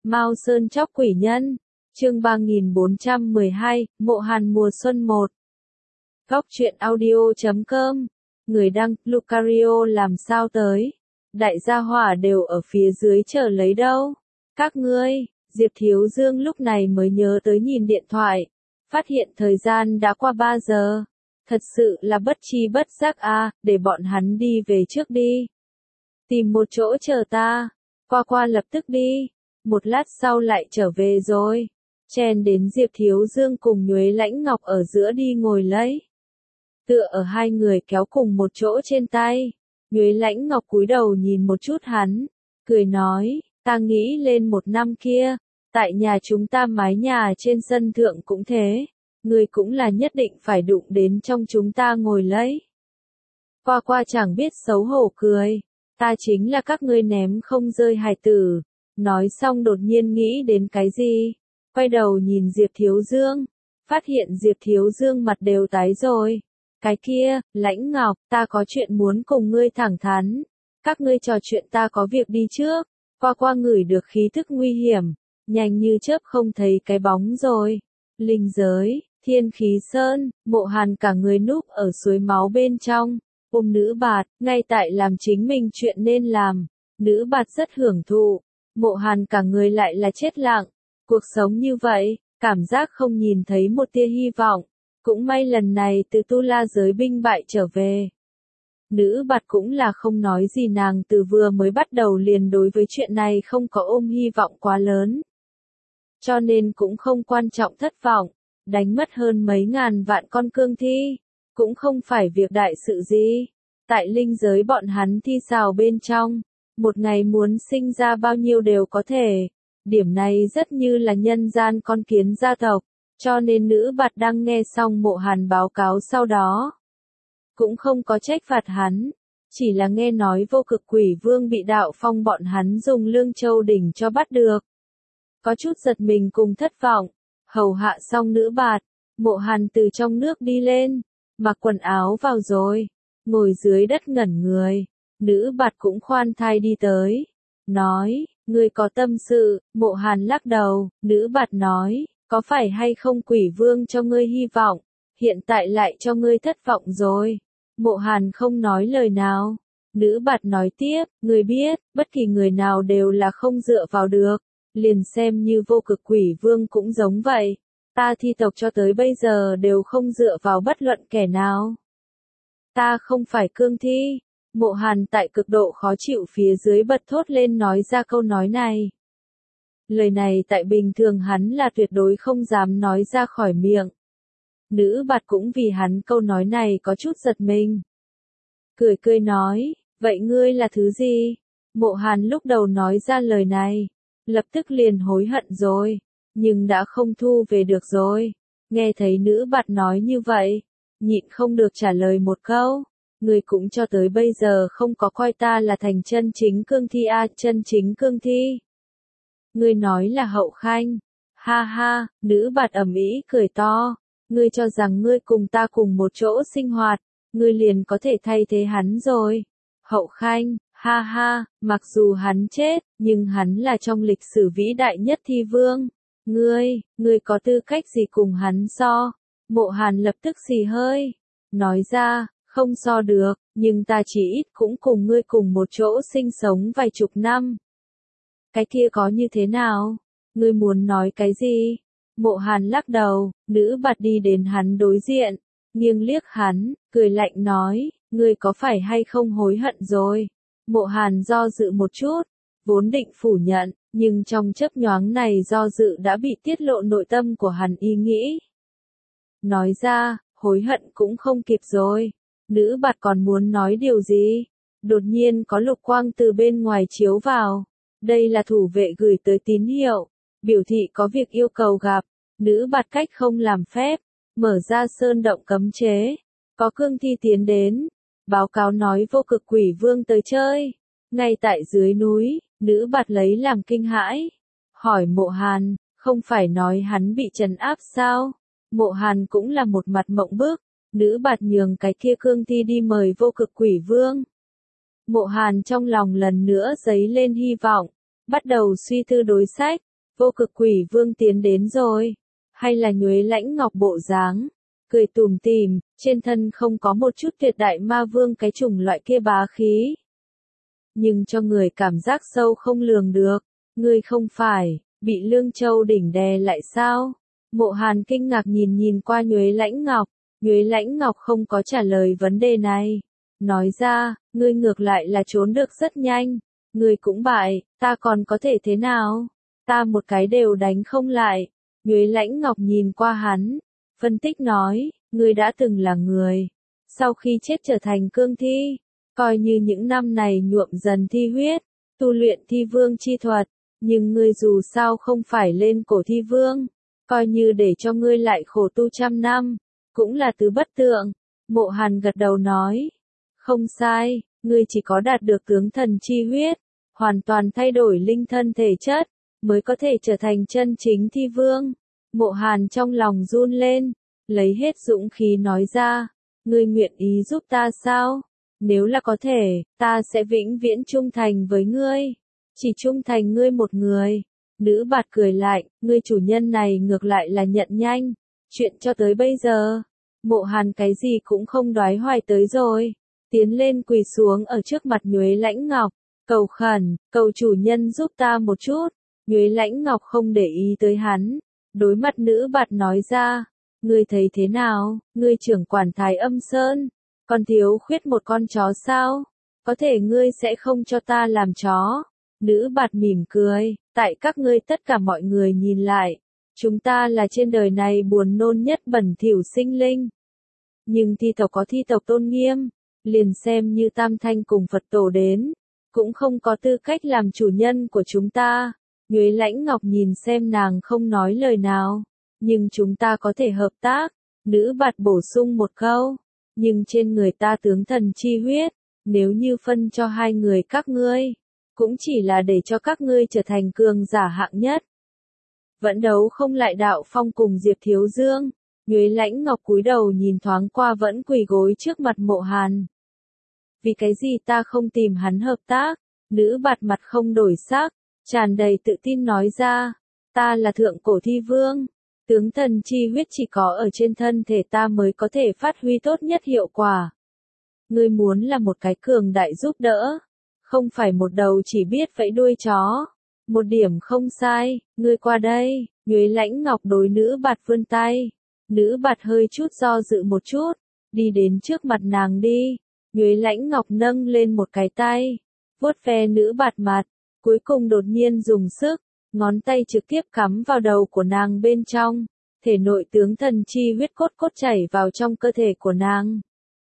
Mao Sơn chóc quỷ nhân. Chương 3412, Mộ Hàn mùa xuân 1. Góc truyện audio.com. Người đăng, Lucario làm sao tới? Đại gia hỏa đều ở phía dưới chờ lấy đâu? Các ngươi, Diệp Thiếu Dương lúc này mới nhớ tới nhìn điện thoại. Phát hiện thời gian đã qua 3 giờ. Thật sự là bất tri bất giác à, để bọn hắn đi về trước đi. Tìm một chỗ chờ ta. Qua lập tức đi. Một lát sau lại trở về rồi. Chen đến Diệp Thiếu Dương cùng Nhuế Lãnh Ngọc ở giữa đi ngồi lấy. Tựa ở hai người kéo cùng một chỗ trên tay. Nhuế Lãnh Ngọc cúi đầu nhìn một chút hắn. Cười nói, ta nghĩ lên một năm kia. Tại nhà chúng ta mái nhà trên sân thượng cũng thế. Người cũng là nhất định phải đụng đến trong chúng ta ngồi lấy. Qua chẳng biết xấu hổ cười. Ta chính là các ngươi ném không rơi hài tử. Nói xong đột nhiên nghĩ đến cái gì. Quay đầu nhìn Diệp Thiếu Dương. Phát hiện Diệp Thiếu Dương mặt đều tái rồi. Cái kia, Lãnh Ngọc, ta có chuyện muốn cùng ngươi thẳng thắn. Các ngươi trò chuyện ta có việc đi trước. Qua ngửi được khí thức nguy hiểm. Nhanh như chớp không thấy cái bóng rồi. Linh giới, Thiên Khí Sơn, Mộ Hàn cả người núp ở suối máu bên trong. Ôm nữ bạt, ngay tại làm chính mình chuyện nên làm. Nữ bạt rất hưởng thụ. Mộ Hàn cả người lại là chết lặng. Cuộc sống như vậy, cảm giác không nhìn thấy một tia hy vọng. Cũng may lần này từ Tu La giới binh bại trở về. Nữ bạt cũng là không nói gì, nàng từ vừa mới bắt đầu liền đối với chuyện này không có ôm hy vọng quá lớn. Cho nên cũng không quan trọng thất vọng. Đánh mất hơn mấy ngàn vạn con cương thi. Cũng không phải việc đại sự gì. Tại linh giới bọn hắn thi xào bên trong. Một ngày muốn sinh ra bao nhiêu đều có thể. Điểm này rất như là nhân gian con kiến gia tộc. Cho nên nữ bạt đang nghe xong Mộ Hàn báo cáo sau đó. Cũng không có trách phạt hắn. Chỉ là nghe nói Vô Cực Quỷ Vương bị Đạo Phong bọn hắn dùng Lương Châu đỉnh cho bắt được. Có chút giật mình cùng thất vọng. Hầu hạ xong nữ bạt. Mộ Hàn từ trong nước đi lên. Mặc quần áo vào rồi. Ngồi dưới đất ngẩn người. Nữ bạt cũng khoan thai đi tới. Nói, ngươi có tâm sự. Mộ Hàn lắc đầu. Nữ bạt nói, có phải hay không Quỷ Vương cho ngươi hy vọng. Hiện tại lại cho ngươi thất vọng rồi. Mộ Hàn không nói lời nào. Nữ bạt nói tiếp, ngươi biết, bất kỳ người nào đều là không dựa vào được. Liền xem như Vô Cực Quỷ Vương cũng giống vậy. Ta thi tộc cho tới bây giờ đều không dựa vào bất luận kẻ nào. Ta không phải cương thi. Mộ Hàn tại cực độ khó chịu phía dưới bật thốt lên nói ra câu nói này. Lời này tại bình thường hắn là tuyệt đối không dám nói ra khỏi miệng. Nữ bạt cũng vì hắn câu nói này có chút giật mình. Cười nói, vậy ngươi là thứ gì? Mộ Hàn lúc đầu nói ra lời này. Lập tức liền hối hận rồi. Nhưng đã không thu về được rồi. Nghe thấy nữ bạt nói như vậy. Nhịn không được trả lời một câu. Ngươi cũng cho tới bây giờ không có coi ta là thành chân chính cương thi à, chân chính cương thi. Ngươi nói là Hậu Khanh. Ha ha, nữ bạt ầm ĩ cười to. Ngươi cho rằng ngươi cùng ta cùng một chỗ sinh hoạt. Ngươi liền có thể thay thế hắn rồi. Hậu Khanh, ha ha, mặc dù hắn chết, nhưng hắn là trong lịch sử vĩ đại nhất thi vương. Ngươi có tư cách gì cùng hắn so? Mộ Hàn lập tức xì hơi. Nói ra, không so được, nhưng ta chỉ ít cũng cùng ngươi cùng một chỗ sinh sống vài chục năm. Cái kia có như thế nào? Ngươi muốn nói cái gì? Mộ Hàn lắc đầu, nữ bạt đi đến hắn đối diện, nghiêng liếc hắn, cười lạnh nói, ngươi có phải hay không hối hận rồi? Mộ Hàn do dự một chút, vốn định phủ nhận, nhưng trong chớp nhoáng này do dự đã bị tiết lộ nội tâm của hắn ý nghĩ. Nói ra, hối hận cũng không kịp rồi. Nữ bạt còn muốn nói điều gì? Đột nhiên có lục quang từ bên ngoài chiếu vào. Đây là thủ vệ gửi tới tín hiệu. Biểu thị có việc yêu cầu gặp. Nữ bạt cách không làm phép. Mở ra sơn động cấm chế. Có cương thi tiến đến. Báo cáo nói Vô Cực Quỷ Vương tới chơi. Ngay tại dưới núi, nữ bạt lấy làm kinh hãi. Hỏi Mộ Hàn, không phải nói hắn bị trấn áp sao? Mộ Hàn cũng là một mặt mộng bức. Nữ bạt nhường cái kia cương thi đi mời Vô Cực Quỷ Vương. Mộ Hàn trong lòng lần nữa dấy lên hy vọng. Bắt đầu suy tư đối sách. Vô Cực Quỷ Vương tiến đến rồi. Hay là Nhuế Lãnh Ngọc bộ dáng, cười tủm tỉm, trên thân không có một chút tuyệt đại ma vương cái chủng loại kia bá khí. Nhưng cho người cảm giác sâu không lường được, ngươi không phải, bị Lương Châu đỉnh đè lại sao? Mộ Hàn kinh ngạc nhìn qua Nhuế Lãnh Ngọc, Nhuế Lãnh Ngọc không có trả lời vấn đề này. Nói ra, ngươi ngược lại là trốn được rất nhanh, ngươi cũng bại, ta còn có thể thế nào? Ta một cái đều đánh không lại. Nhuế Lãnh Ngọc nhìn qua hắn, phân tích nói, ngươi đã từng là người, sau khi chết trở thành cương thi, coi như những năm này nhuộm dần thi huyết, tu luyện thi vương chi thuật, nhưng ngươi dù sao không phải lên cổ thi vương, coi như để cho ngươi lại khổ tu 100 năm, cũng là tứ bất tượng. Mộ Hàn gật đầu nói, không sai, ngươi chỉ có đạt được tướng thần chi huyết, hoàn toàn thay đổi linh thân thể chất, mới có thể trở thành chân chính thi vương. Mộ Hàn trong lòng run lên, lấy hết dũng khí nói ra, ngươi nguyện ý giúp ta sao? Nếu là có thể, ta sẽ vĩnh viễn trung thành với ngươi, chỉ trung thành ngươi một người. Nữ bạt cười lại, ngươi chủ nhân này ngược lại là nhận nhanh, chuyện cho tới bây giờ, Mộ Hàn cái gì cũng không đoái hoài tới rồi, tiến lên quỳ xuống ở trước mặt Nhuế Lãnh Ngọc, cầu khẩn, cầu chủ nhân giúp ta một chút. Nhuế Lãnh Ngọc không để ý tới hắn, đối mặt nữ bạt nói ra, ngươi thấy thế nào, ngươi trưởng quản Thái Âm Sơn, còn thiếu khuyết một con chó sao? Có thể ngươi sẽ không cho ta làm chó. Nữ bạt mỉm cười, tại các ngươi tất cả mọi người nhìn lại, chúng ta là trên đời này buồn nôn nhất bẩn thỉu sinh linh. Nhưng thi tộc có thi tộc tôn nghiêm, liền xem như Tam Thanh cùng Phật tổ đến, cũng không có tư cách làm chủ nhân của chúng ta. Nhuế Lãnh Ngọc nhìn xem nàng không nói lời nào, nhưng chúng ta có thể hợp tác. Nữ bạt bổ sung một câu, nhưng trên người ta tướng thần chi huyết, nếu như phân cho hai người các ngươi, cũng chỉ là để cho các ngươi trở thành cường giả hạng nhất. Vẫn đấu không lại Đạo Phong cùng Diệp Thiếu Dương. Nhuế Lãnh Ngọc cúi đầu nhìn thoáng qua vẫn quỳ gối trước mặt Mộ Hàn. Vì cái gì ta không tìm hắn hợp tác? Nữ bạt mặt không đổi sắc, tràn đầy tự tin nói ra, ta là thượng cổ thi vương, tướng thần chi huyết chỉ có ở trên thân thể ta mới có thể phát huy tốt nhất hiệu quả. Ngươi muốn là một cái cường đại giúp đỡ, không phải một đầu chỉ biết vẫy đuôi chó. Một điểm không sai, ngươi qua đây. Nhuế Lãnh Ngọc đối nữ bạt vươn tay. Nữ bạt hơi chút do dự một chút, đi đến trước mặt nàng đi. Nhuế Lãnh Ngọc nâng lên một cái tay, vuốt ve nữ bạt mặt, cuối cùng đột nhiên dùng sức, ngón tay trực tiếp cắm vào đầu của nàng bên trong, thể nội tướng thần chi huyết cốt cốt chảy vào trong cơ thể của nàng.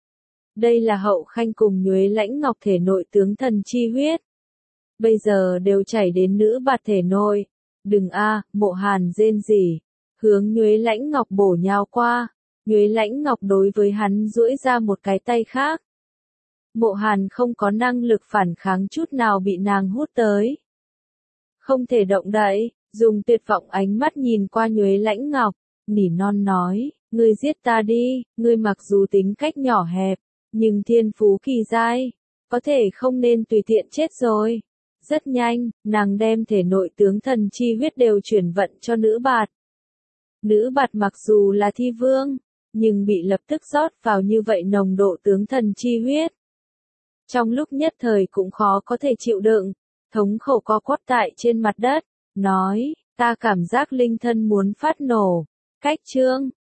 Đây là Hậu Khanh cùng Nhuế Lãnh Ngọc thể nội tướng thần chi huyết. Bây giờ đều chảy đến nữ bạt thể nội. Đừng a, Mộ Hàn rên rỉ, hướng Nhuế Lãnh Ngọc bổ nhào qua. Nhuế Lãnh Ngọc đối với hắn duỗi ra một cái tay khác. Mộ Hàn không có năng lực phản kháng chút nào bị nàng hút tới. Không thể động đậy, dùng tuyệt vọng ánh mắt nhìn qua Nhuế Lãnh Ngọc, nỉ non nói, ngươi giết ta đi, ngươi mặc dù tính cách nhỏ hẹp, nhưng thiên phú kỳ giai, có thể không nên tùy tiện chết rồi. Rất nhanh, nàng đem thể nội tướng thần chi huyết đều chuyển vận cho nữ bạt. Nữ bạt mặc dù là thi vương, nhưng bị lập tức rót vào như vậy nồng độ tướng thần chi huyết. Trong lúc nhất thời cũng khó có thể chịu đựng, thống khổ co quắp tại trên mặt đất, nói, ta cảm giác linh thân muốn phát nổ. Cách chương